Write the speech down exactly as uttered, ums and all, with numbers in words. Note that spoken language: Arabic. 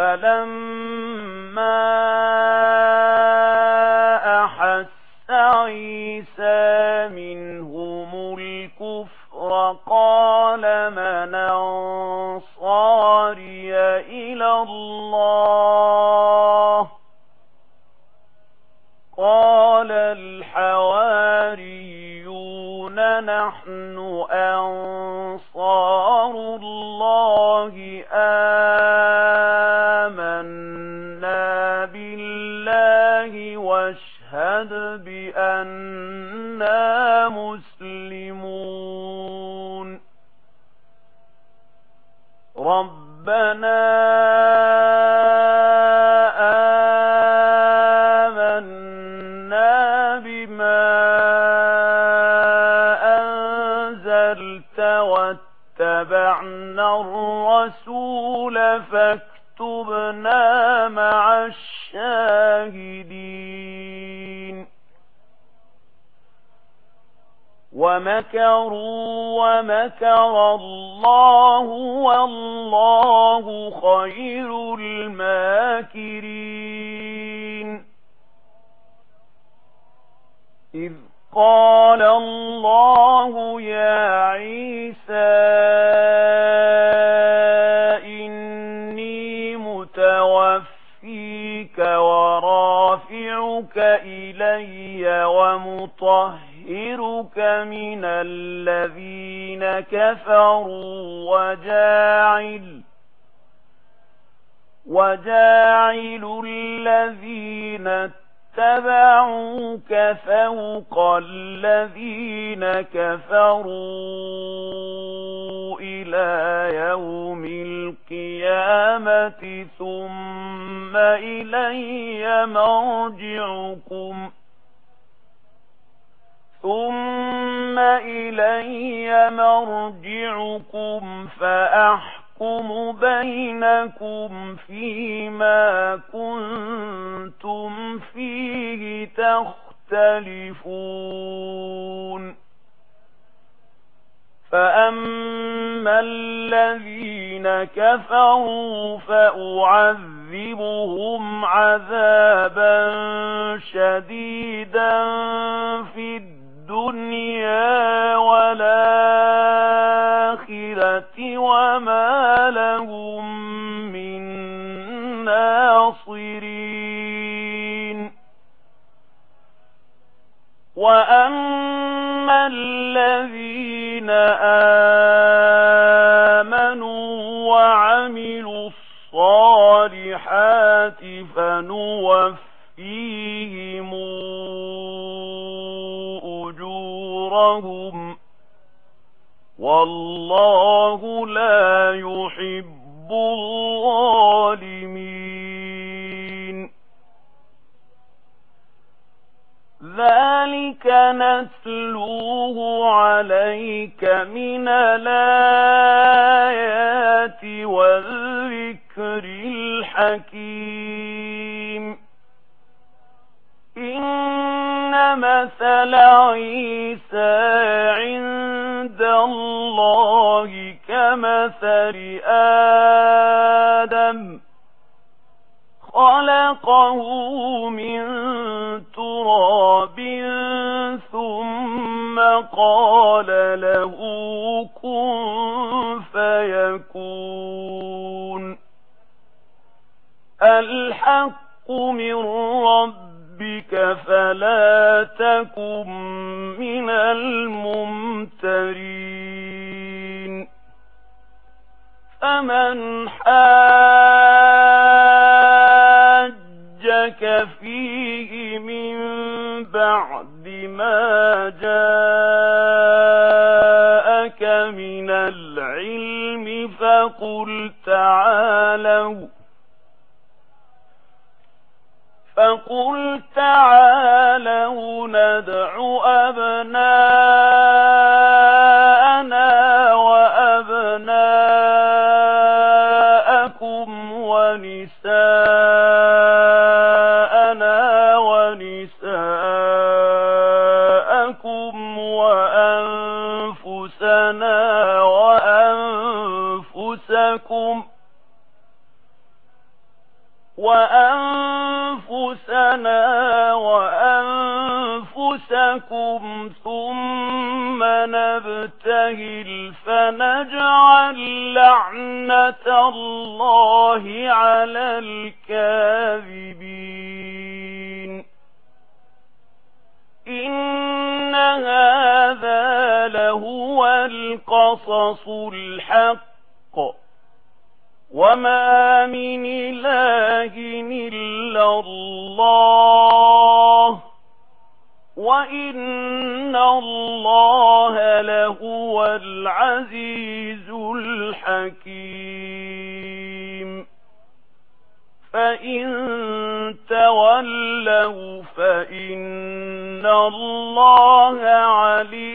فلما أحس عيسى منهم الكفر قال من أنصاري إلى الله قال الحواريون نحن أنصار الله آمنا بالله واشهد بأننا مسلمون ربنا آمنا بما أنزلت واتبعنا الرسول فاكتبنا مع الشاهدين ومكروا ومكر الله والله خير الماكرين إذ قال الله يا عيسى إني متوفيك ورافعك إلي ومطهرك من الذين كفروا وجاعل وجاعل الذين اتبعوك فوق الذين كفروا إلى يوم القيامة ثم إلي مرجعكم ثم إلي مرجعكم فأحكم بينكم فيما كنتم فيه تختلفون فأما الذين كفروا فأعذبهم عذابا شديدا في الدنيا والآخرة وما لهم من ناصرين وأما الذين آمنوا وعملوا الصالحات فنوفيهم أجورهم والله لا يحب الظالمين ذلك نتلوه عليك من الآيات والذكر الحكيم إن مثل عيسى عند الله كمثل آدم خلقه من تراب ثم قال له كن فيكون الحق من ربك فلا تكن من الممترين فمن حاجك فيه من بعد ما جاءك من العلم فقل تعالوا فقل تعالوا ندع أبناءنا وأبناءكم ونساءنا ونساءكم وأنفسنا وأنفسكم وأنفسنا وأنفسكم ثم نبتهل فنجعل لعنة الله على الكاذبين إن هذا لهو القصص الحق وما من إله إلا الله وإن الله لهو العزيز الحكيم فإن تولوا فإن الله عليم